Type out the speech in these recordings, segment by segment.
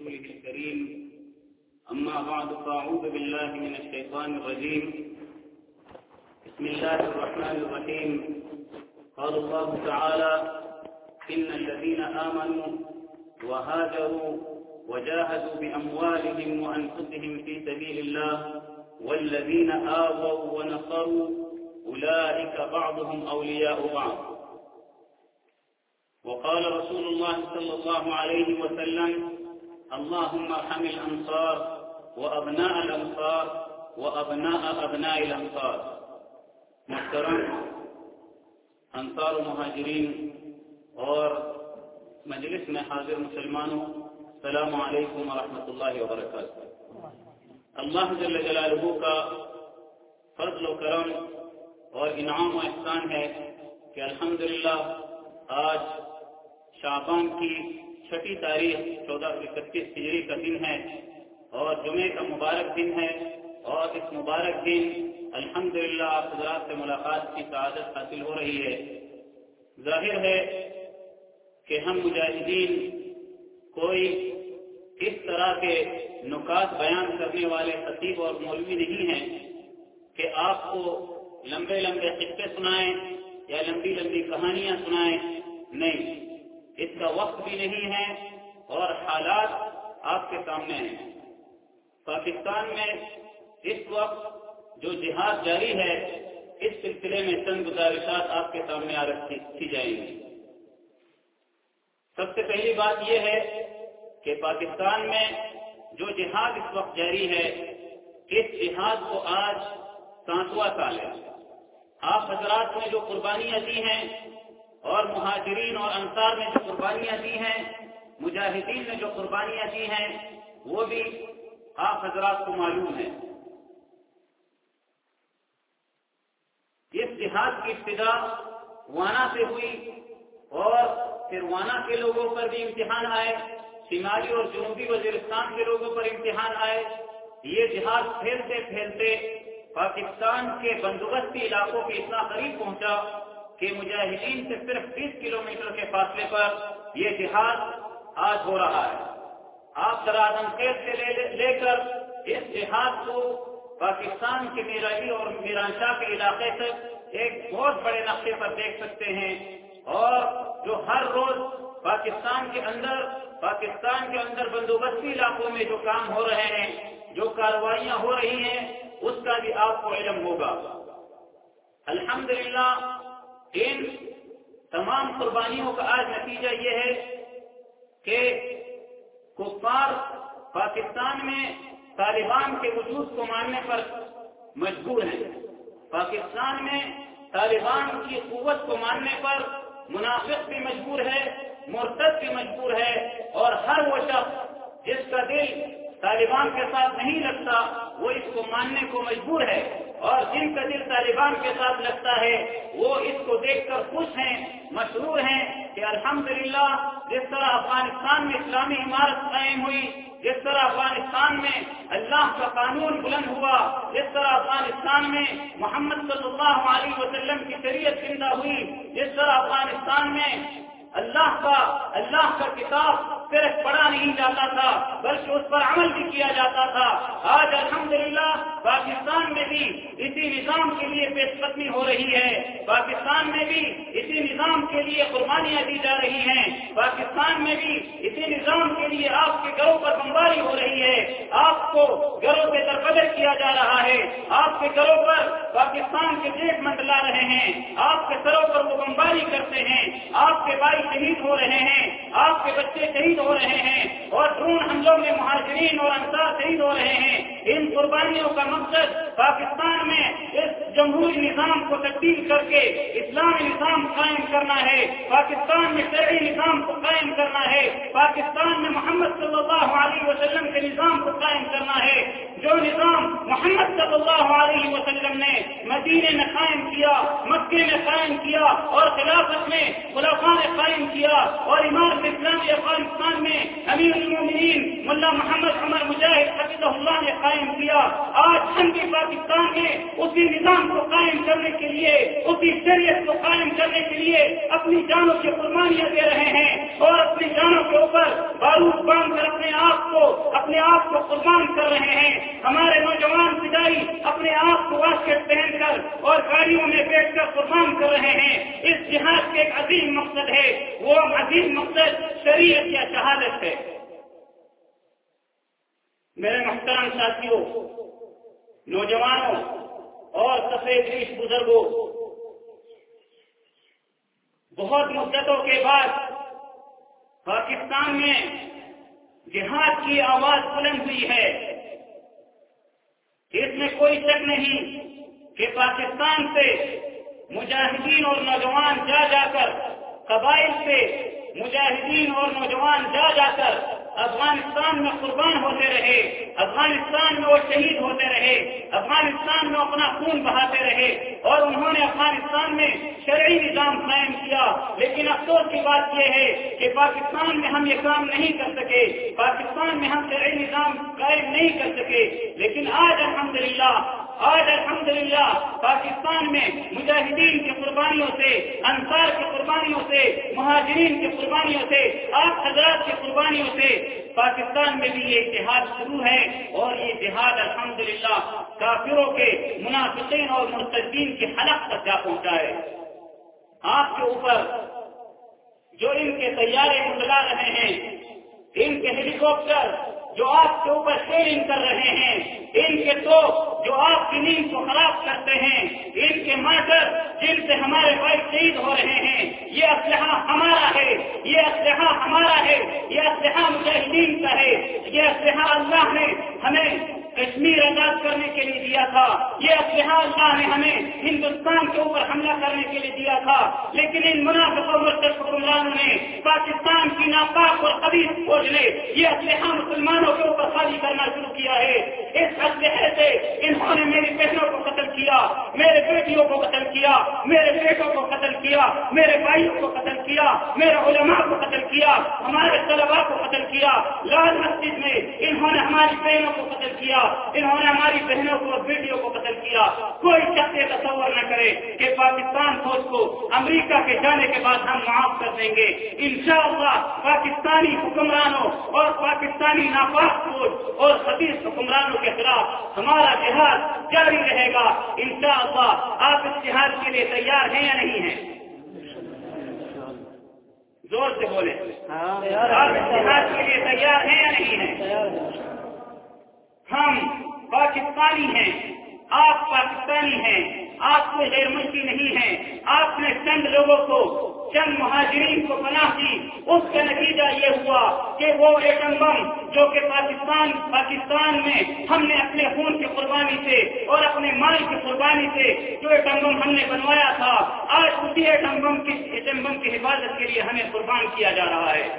ورسوله الكريم أما بعد فأعوذ بالله من الشيطان الرجيم بسم الله الرحمن الرحيم قال الله تعالى إن الذين آمنوا وهاجروا وجاهدوا بأموالهم وأنفسهم في سبيل الله والذين آووا ونصروا أولئك بعضهم أولياء بعض وقال رسول الله صلى الله عليه وسلم اللهم ارحم الأنصار وأبناء الأنصار وأبناء أبناء الأنصار. محترم انصار و مہاجرین اور مجلس میں حاضر مسلمانوں، السلام علیکم ورحمۃ اللہ وبرکاتہ. اللہ جل جلالہ کا فضل و کرم اور انعام و احسان ہے کہ الحمدللہ آج شعبان کی 6 تاریخ 1431 ہجری کا دن ہے اور جمعے کا مبارک دن ہے، اور اس مبارک دن الحمدللہ آپ حضرات سے ملاقات کی سعادت حاصل ہو رہی ہے. ظاہر ہے کہ ہم مجاہدین کوئی اس طرح کے نکات بیان کرنے والے خطیب اور مولوی نہیں ہیں کہ آپ کو لمبے لمبے قصے سنائیں یا لمبی لمبی کہانیاں سنائیں. نہیں، اس کا وقت بھی نہیں ہے اور حالات آپ کے سامنے ہیں. پاکستان میں اس وقت جو جہاد جاری ہے، اس سلسلے میں چند گزارشات آپ کے سامنے رکھی جائیں گی. سب سے پہلی بات یہ ہے کہ پاکستان میں جو جہاد اس وقت جاری ہے، اس جہاد کو آج 7واں سال ہے. آپ حضرات نے جو قربانیاں دی ہیں اور مہاجرین اور انصار نے جو قربانیاں دی ہیں، مجاہدین نے جو قربانیاں دی ہیں، وہ بھی آپ حضرات کو معلوم ہے. اس جہاد کی ابتدا وانا سے ہوئی اور پھر وانا کے لوگوں پر بھی امتحان آئے، شمالی اور جنوبی وزیرستان کے لوگوں پر امتحان آئے. یہ جہاد پھیلتے پھیلتے پاکستان کے بندوبستی علاقوں کے اتنا قریب پہنچا کہ مجاہدین سے صرف 20 کلومیٹر کے فاصلے پر یہ جہاد آج ہو رہا ہے. آپ درازن خیز سے لے کر اس جہاد کو پاکستان کے میرائی اور میرانشاہ کے علاقے تک ایک بہت بڑے نقشے پر دیکھ سکتے ہیں، اور جو ہر روز پاکستان کے اندر بندوبستی علاقوں میں جو کام ہو رہے ہیں، جو کارروائیاں ہو رہی ہیں، اس کا بھی آپ کو علم ہوگا. الحمدللہ ان تمام قربانیوں کا آج نتیجہ یہ ہے کہ کفار پاکستان میں طالبان کے وجود کو ماننے پر مجبور ہیں. پاکستان میں طالبان کی قوت کو ماننے پر منافق بھی مجبور ہے، مرتد بھی مجبور ہے، اور ہر وہ شخص جس کا دل طالبان کے ساتھ نہیں لگتا وہ اس کو ماننے کو مجبور ہے، اور جن کا دل طالبان کے ساتھ لگتا ہے وہ اس کو دیکھ کر خوش ہیں، مسرور ہیں کہ الحمدللہ جس طرح افغانستان میں اسلامی عمارت قائم ہوئی، جس طرح افغانستان میں اللہ کا قانون بلند ہوا، جس طرح افغانستان میں محمد صلی اللہ علیہ وسلم کی شریعت زندہ ہوئی، جس طرح افغانستان میں اللہ کا کتاب صرف پڑھا نہیں جاتا تھا بلکہ اس پر عمل بھی کیا جاتا تھا. آج الحمدللہ پاکستان میں بھی اسی نظام کے لیے پیش قدمی ہو رہی ہے، پاکستان میں بھی اسی نظام کے لیے قربانیاں دی جا رہی ہیں، پاکستان میں بھی اسی نظام کے لیے آپ کے گھروں پر بمباری ہو رہی ہے، آپ کو گھروں سے دربدر کیا جا رہا ہے، آپ کے گھروں پر پاکستان کے جیٹ منڈلا رہے ہیں، آپ کے سروں پر وہ بمباری کرتے ہیں، آپ کے بھائی شہید ہو رہے ہیں، آپ کے بچے شہید ہو رہے ہیں، اور ڈرون حملوں میں مہاجرین اور انصار شہید ہو رہے ہیں. ان قربانیوں کا مقصد پاکستان میں اس جمہوری نظام کو تبدیل کر کے اسلامی نظام قائم کرنا ہے، پاکستان میں شرعی نظام کو قائم کرنا ہے، پاکستان میں محمد صلی اللہ علیہ وسلم کے نظام کو قائم کرنا ہے. جو نظام محمد صلی اللہ علیہ وسلم نے مدینے میں قائم کیا، مکے میں قائم کیا، اور خلافت میں خلفاء نے قائم کیا، اور امارت اسلامی افغانستان میں امیر المومنین ملا محمد عمر مجاہد حفظہ اللہ نے قائم کیا. آج ہم بھی پاکستان میں اسی نظام کو قائم کرنے کے لیے، اسی شریعت کو قائم کرنے کے لیے اپنی جانوں کی قربانیاں دے رہے ہیں، اور اپنی جانوں کے اوپر بارود باندھ کر اپنے آپ کو اپنے آپ کو قربان کر رہے ہیں، ہمارے نوجوان فدائی اپنے آپ کو واسکٹ پہن کر اور گاڑیوں میں بیٹھ کر قربان کر رہے ہیں۔ اس جہاد کے ایک عظیم مقصد ہے، وہ عظیم مقصد شریعت یا شہادت ہے۔ میرے محترم ساتھیوں، نوجوانوں اور سفید ریش بزرگوں، بہت مدتوں کے بعد پاکستان میں جہاد کی آواز بلند ہوئی ہے۔ اس میں کوئی شک نہیں کہ پاکستان سے مجاہدین اور نوجوان جا جا کر، قبائل سے مجاہدین اور نوجوان جا جا کر افغانستان میں قربان ہوتے رہے، افغانستان میں وہ شہید ہوتے رہے، افغانستان میں اپنا خون بہاتے رہے، اور انہوں نے افغانستان میں شرعی نظام قائم کیا۔ لیکن افسوس کی بات یہ ہے کہ پاکستان میں ہم یہ کام نہیں کر سکے، پاکستان میں ہم شرعی نظام قائم نہیں کر سکے۔ لیکن آج الحمدللہ پاکستان میں مجاہدین کی قربانیوں سے، انصار کی قربانیوں سے، مہاجرین کی قربانیوں سے، آپ حضرات کی قربانیوں سے پاکستان میں بھی یہ جہاد شروع ہے، اور یہ جہاد الحمدللہ کافروں کے، منافقین اور مرتدین کی حلق تک جا پہنچا ہے۔ آپ کے اوپر جو ان کے طیارے منڈلا رہے ہیں، ان کے ہیلی کاپٹر جو آپ کے اوپر شیئرنگ کر رہے ہیں، ان کے توپ جو آپ کی نیند کو خراب کرتے ہیں، ان کے مارٹر جن سے ہمارے بھائی شہید ہو رہے ہیں، یہ اسلحہ ہمارا ہے، یہ اسلحہ ہمارا ہے، یہ اسلحہ مجاہدین کا ہے، یہ اسلحہ اللہ نے ہمیں کشمیر آزاد کرنے کے لیے دیا تھا، یہ اسلحہ اللہ نے ہمیں ہندوستان کے اوپر حملہ کرنے کے لیے دیا تھا۔ لیکن ان منافق اور مرتد حکمرانوں نے پاکستان کی ناپاک اور خبیث فوج نے یہ اسلحہ مسلمانوں کے اوپر خالی کرنا شروع کیا ہے۔ اس اسلحے سے انہوں نے میری بہنوں کو قتل کیا، میرے بیٹیوں کو قتل کیا، میرے بیٹوں کو قتل کیا، میرے بھائیوں کو قتل کیا، میرے علماء کو قتل کیا، ہمارے طلباء کو قتل کیا، لال مسجد میں انہوں نے ہماری بہنوں کو قتل کیا، انہوں نے ہماری بہنوں کو اور بیٹیوں کو قتل کیا۔ کوئی شخص تصور نہ کرے کہ پاکستان فوج کو امریکہ کے جانے کے بعد ہم معاف کر دیں گے۔ انشاءاللہ پاکستانی حکمرانوں اور پاکستانی ناپاک فوج اور خبیث حکمرانوں کے خلاف ہمارا جہاد جاری رہے گا۔ انشاءاللہ آپ اس جہاد کے لیے تیار ہیں یا نہیں ہیں؟ زور سے بولیں، آپ اس جہاد کے لیے تیار ہیں یا نہیں ہیں؟ ہم پاکستانی ہیں، آپ پاکستانی ہیں، آپ کوئی غیر ملکی نہیں ہیں۔ آپ نے چند لوگوں کو، چند مہاجرین کو پناہ دی، اس کا نتیجہ یہ ہوا کہ وہ ایٹم بم جو کہ پاکستان میں ہم نے اپنے خون کی قربانی سے اور اپنے مال کی قربانی سے جو ایٹم بم ہم نے بنوایا تھا، آج اسی ایٹم بم کی حفاظت کے لیے ہمیں قربان کیا جا رہا ہے۔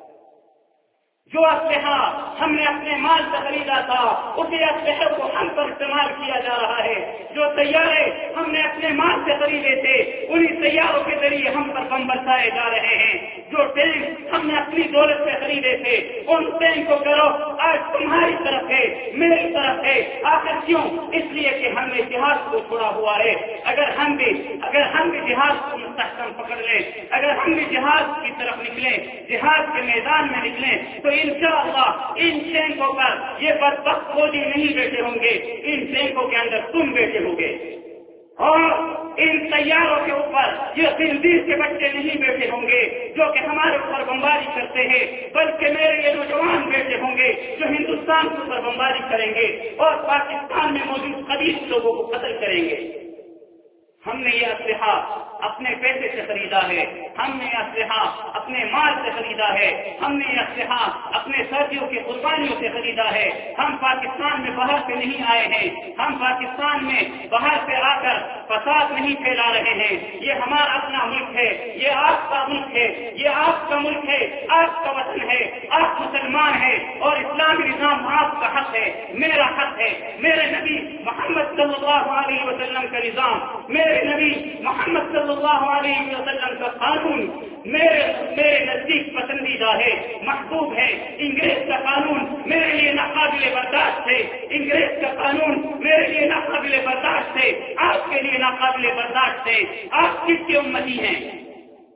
جو اسلحہ ہم نے اپنے مال سے خریدا تھا، اسی اسلحے کو ہم پر استعمال کیا جا رہا ہے۔ جو طیارے ہم نے اپنے مال سے خریدے تھے، انہی طیاروں کے ذریعے ہم پر بم برسائے جا رہے ہیں۔ جو ٹینک ہم نے اپنی دولت سے خریدے تھے، ان ٹینک کو کرو آج تمہاری طرف ہے، میری طرف ہے۔ آخر کیوں؟ اس لیے کہ ہم نے جہاد کو چھوڑا ہوا ہے۔ اگر ہم بھی جہاد کو مستحکم پکڑ لیں، اگر ہم بھی جہاد کی طرف نکلیں، جہاد کے میدان میں نکلیں، تو انشاءاللہ ان ٹینکوں پر یہ بدبخت فوجی نہیں بیٹھے ہوں گے، ان ٹینکوں کے اندر تم بیٹھے ہوں گے، اور ان طیاروں کے اوپر یہ خنزیر کے بچے نہیں بیٹھے ہوں گے جو کہ ہمارے اوپر بمباری کرتے ہیں، بلکہ میرے یہ نوجوان بیٹھے ہوں گے جو ہندوستان کے اوپر بمباری کریں گے اور پاکستان میں موجود خبیث لوگوں کو قتل کریں گے۔ ہم نے یہ اسلحہ اپنے پیسے سے خریدا ہے، ہم نے یہ اسلحہ اپنے مال سے خریدا ہے، ہم نے یہ اسلحہ اپنے ساتھیوں کی قربانیوں سے خریدا ہے۔ ہم پاکستان میں باہر سے نہیں آئے ہیں، ہم پاکستان میں باہر سے آ کر فساد نہیں پھیلا رہے ہیں۔ یہ ہمارا اپنا ملک ہے، یہ آپ کا ملک ہے، یہ آپ کا ملک ہے، آپ کا وطن ہے، آپ مسلمان ہیں اور اسلامی نظام آپ کا حق ہے، میرا حق ہے۔ میرے نبی محمد صلی اللہ علیہ وسلم کا نظام، میرے نبی محمد صلی اللہ علیہ وسلم کا قانون میرے نزدیک پسندیدہ ہے، محبوب ہے۔ انگریز کا قانون میرے لیے ناقابل برداشت ہے، انگریز کا قانون میرے لیے ناقابل برداشت ہے، آپ کے لیے ناقابل برداشت ہے۔ آپ کس کی امتی ہیں؟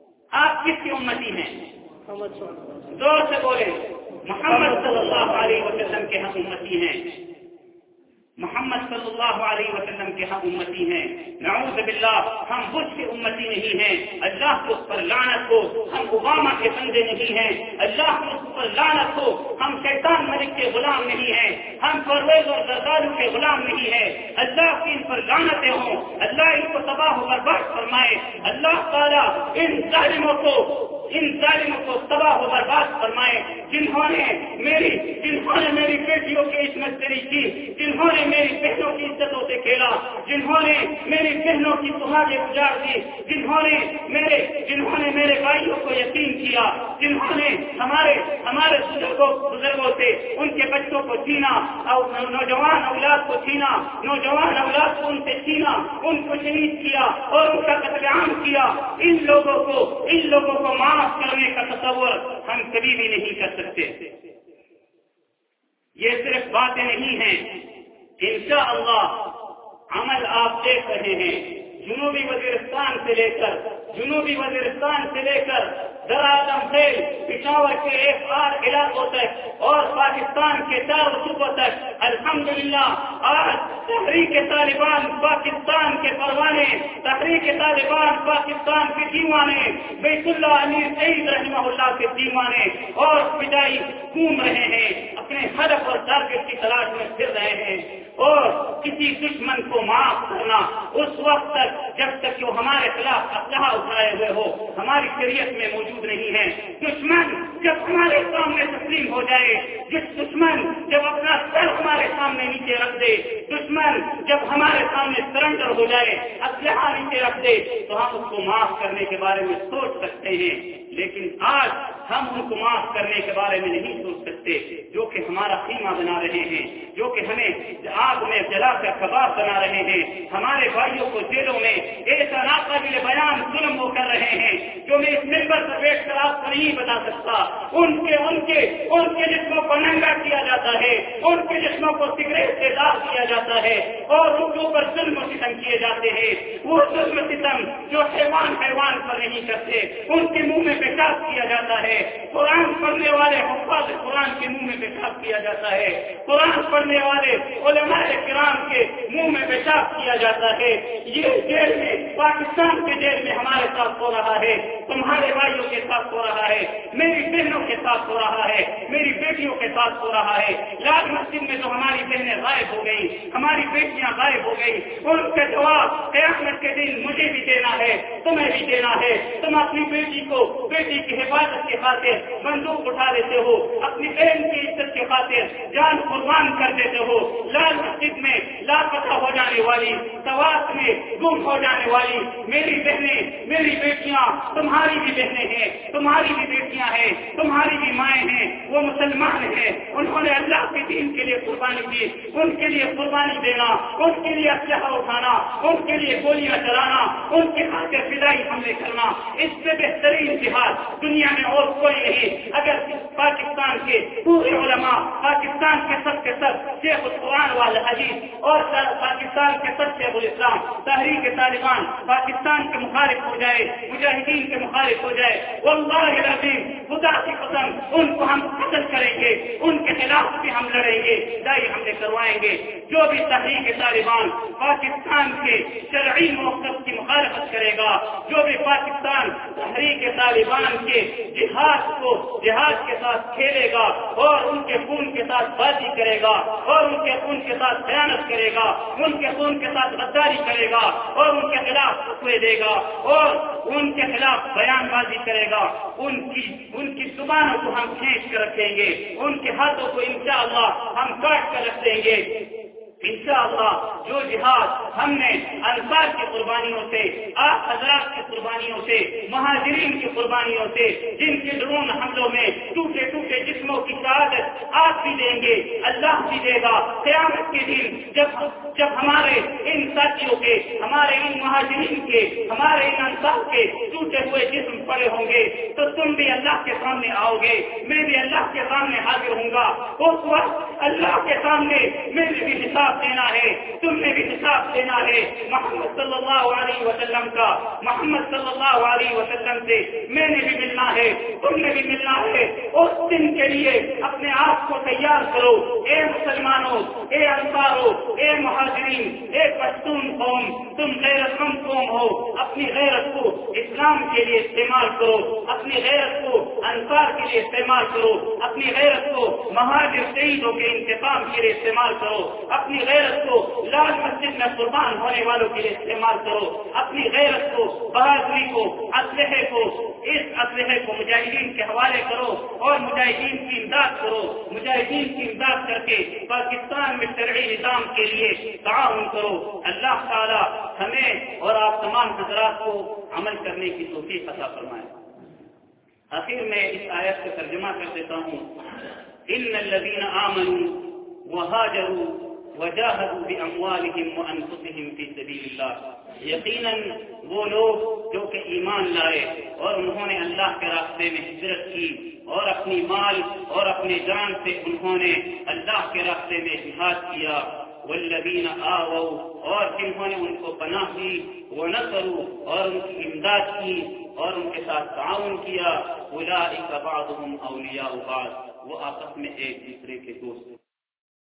آپ کس کی امتی ہیں؟ زور سے بولے، محمد صلی اللہ علیہ کے ہم امتی ہیں، محمد صلی اللہ علیہ وسلم کے ہم امتی ہیں، نعوذ باللہ ہم بش کے امتی نہیں ہیں، اللہ کو اس پر لعنت ہو، ہم اوباما کے بندے نہیں ہیں، اللہ کو اس پر لعنت ہو، ہم شیطان ملک کے غلام نہیں ہیں، ہم پرویز اور زردالو کے غلام نہیں ہیں، اللہ کی ان پر لعنتیں ہوں، اللہ ان کو تباہ و برباد فرمائے، اللہ تعالیٰ ان ظالموں کو تباہ و برباد فرمائے، جنہوں نے میری بیٹیوں کی عصمت دری کی، جنہوں نے میری بہنوں کی عزتوں سے کھیلا، جنہوں نے میری بہنوں کی سہاگیں اجاڑ دی، جنہوں نے میرے بھائیوں کو یتیم کیا، جنہوں نے ہمارے بزرگوں سے ان کے بچوں کو چھینا اور نوجوان اولاد کو چھینا، نوجوان اولاد کو ان سے چھینا، ان کو شہید کیا اور ان کا قتل عام کیا، ان لوگوں کو معاف کرنے کا تصور ہم کبھی بھی نہیں کر سکتے۔ یہ صرف باتیں نہیں ہیں، انشاءاللہ عمل آپ دیکھ رہے ہیں، جنوبی وزیرستان سے لے کر درآدم خیل، پشاور کے ایک آر علاقوں تک اور پاکستان کے چاروں صوبوں تک الحمدللہ آج تحریک طالبان پاکستان کے پروانے، تحریک طالبان پاکستان کے دیوانے، بیت اللہ امیر سعید رحمہ اللہ کے دیوانے اور فدائی گھوم رہے ہیں، اپنے ہدف اور ٹارگیٹ کی تلاش میں پھر رہے ہیں، اور کسی دشمن کو معاف کرنا اس وقت تک جب تک کہ وہ ہمارے خلاف اسلحہ اٹھائے ہوئے ہو ہماری شریعت میں موجود نہیں ہے۔ دشمن جب ہمارے سامنے تسلیم ہو جائے، دشمن جب اپنا سر ہمارے سامنے نیچے رکھ دے، دشمن جب ہمارے سامنے سرنڈر ہو جائے، اسلحہ نیچے رکھ دے، تو ہم اس کو معاف کرنے کے بارے میں سوچ سکتے ہیں، لیکن آج ہم ان کو معاف کرنے کے بارے میں نہیں سوچ سکتے، جو کہ ہمارا خیمہ بنا رہے ہیں، جو کہ ہمیں آگ میں جلا کر کباب بنا رہے ہیں، ہمارے بھائیوں کو جیلوں میں ایسا ناقابل بیان ظلم وہ کر رہے ہیں جو میں اس ممبر پر بیٹھ کر آپ کو نہیں بتا سکتا۔ ان کے جسموں کو ننگا کیا جاتا ہے، ان کے جسموں کو سگریٹ سے داغ کیا جاتا ہے اور ان کے اوپر ظلم و ستم کیے جاتے ہیں، وہ ظلم و ستم جو حیوان پر نہیں کرتے، ان کے منہ میں پیشاب کیا جاتا ہے، قرآن پڑھنے والے حفاظ قرآن کے منہ میں پیشاب کیا جاتا ہے، قرآن پڑھنے والے علماء کرام کے منہ میں پیشاب کیا جاتا ہے۔ یہ جیل میں، پاکستان کے جیل میں ہمارے ساتھ ہو رہا ہے، تمہارے بھائیوں کے ساتھ ہو رہا ہے، میری بہنوں کے ساتھ ہو رہا ہے، میری بیٹیوں کے ساتھ ہو رہا ہے۔ لال مسجد میں تو ہماری بہنیں غائب ہو گئی، ہماری بیٹیاں غائب ہو گئی، ان کا جواب قیامت کے دن مجھے بھی دینا ہے، تمہیں بھی دینا ہے۔ تم اپنی بیٹی کی حفاظت کی خاطر بندوق اٹھا لیتے ہو، اپنی بہن کی عزت کی خاطر جان قربان کر دیتے ہو۔ لال مسجد میں لاپتہ ہو جانے والی، سوات میں گم ہو جانے والی میری بہنیں، میری بیٹیاں تمہاری بھی بہنیں ہیں، تمہاری بھی بیٹیاں ہیں، تمہاری بھی مائیں ہیں، وہ مسلمان ہیں، انہوں نے اللہ کے دین کے لیے قربانی دی، ان کے لیے قربانی دینا، ان کے لیے اسلحہ اٹھانا، ان کے لیے گولیاں چلانا، ان کے خاطر فدائی حملے کرنا، اس سے بہترین جہاد دنیا میں اور کوئی نہیں۔ اگر پاکستان کے پورے علماء، پاکستان کے سب شیخ القرآن والحدیث اور پاکستان کے سب شیخ الاسلام تحریک طالبان پاکستان کے مخالف ہو جائے، مجاہدین کے مخالف ہو جائے، واللہ العظیم خدا کی قسم ان کو ہم قتل کریں گے، ان کے خلاف بھی ہم لڑیں گے، دائی حملے کروائیں گے۔ جو بھی تحریک طالبان پاکستان کے شرعی موقف کی مخالفت کرے گا، جو بھی پاکستان تحریک طالبان کے جہاد کے ساتھ کھیلے گا اور ان کے خون کے ساتھ بازی کرے گا اور ان کے خون کے ساتھ خیانت کرے گا، ان کے خون کے ساتھ غداری کرے گا اور ان کے خلاف فتوے دے گا اور ان کے خلاف بیان بازی کرے گا، ان کی زبانوں کو ہم کھینچ کر رکھیں گے، ان کے ہاتھوں کو انشاءاللہ ہم کاٹ کر رکھ دیں گے۔ انشاءاللہ جو جہاد ہم نے انصار کی قربانیوں سے، آپ حضرات کی قربانیوں سے، مہاجرین کی قربانیوں سے، جن کے ڈرون حملوں میں ٹوٹے ٹوٹے جسموں کی شہادت آپ بھی دیں گے، اللہ بھی دے گا۔ قیامت کے دن جب ہمارے ان ساتھیوں کے، ہمارے ان مہاجرین کے، ہمارے ان انصار کے ٹوٹے ہوئے جسم پڑے ہوں گے تو تم بھی اللہ کے سامنے آؤ گے، میں بھی اللہ کے سامنے حاضر ہوں گا۔ اس وقت اللہ کے سامنے میرے بھی حساب دینا ہے، تم نے بھی حساب دینا ہے۔ محمد صلی اللہ علیہ وسلم کا، محمد صلی اللہ علیہ وسلم سے میں نے بھی ملنا ہے، تم نے بھی ملنا ہے۔ اس دن کے لیے اپنے آپ کو تیار کرو۔ اے مسلمانوں، اے انصاروں، اے مہاجرین، اے پشتون قوم، تم غیرت مند قوم ہو، اپنی غیرت کو اسلام کے لیے استعمال کرو، اپنی غیرت کو انصار کے لیے استعمال کرو، اپنی غیرت کو مہاجر شہیدوں کے انتقام کے لیے استعمال کرو، اپنی غیرت کو لال مسجد میں قربان ہونے والوں کے لیے استعمال کرو، اپنی غیرت کو، بہادری کو، اسلحے کو، اس اسلحے کو مجاہدین کے حوالے کرو اور مجاہدین کی امداد کرو، مجاہدین کی امداد کر کے پاکستان میں شرعی نظام کے لیے تعاون کرو۔ اللہ تعالی ہمیں اور آپ تمام حضرات کو عمل کرنے کی توفیق عطا فرمائے۔ آخر میں اس آیت کا ترجمہ کر دیتا ہوں۔ ان الذين آمنوا وهاجروا وجاهدوا باموالهم وانفسهم في سبيل الله، یقیناً وہ لوگ جو کہ ایمان لائے اور انہوں نے اللہ کے راستے میں ہجرت کی اور اپنی مال اور اپنی جان سے انہوں نے اللہ کے راستے میں جہاد کیا، والذین آووا، اور جنہوں نے ان کو پناہ دی، ونصروا، اور ان کی امداد کی اور ان کے ساتھ تعاون کیا، اولئک بعضهم اولیاء بعض، وہ آپس میں ایک دوسرے کے دوست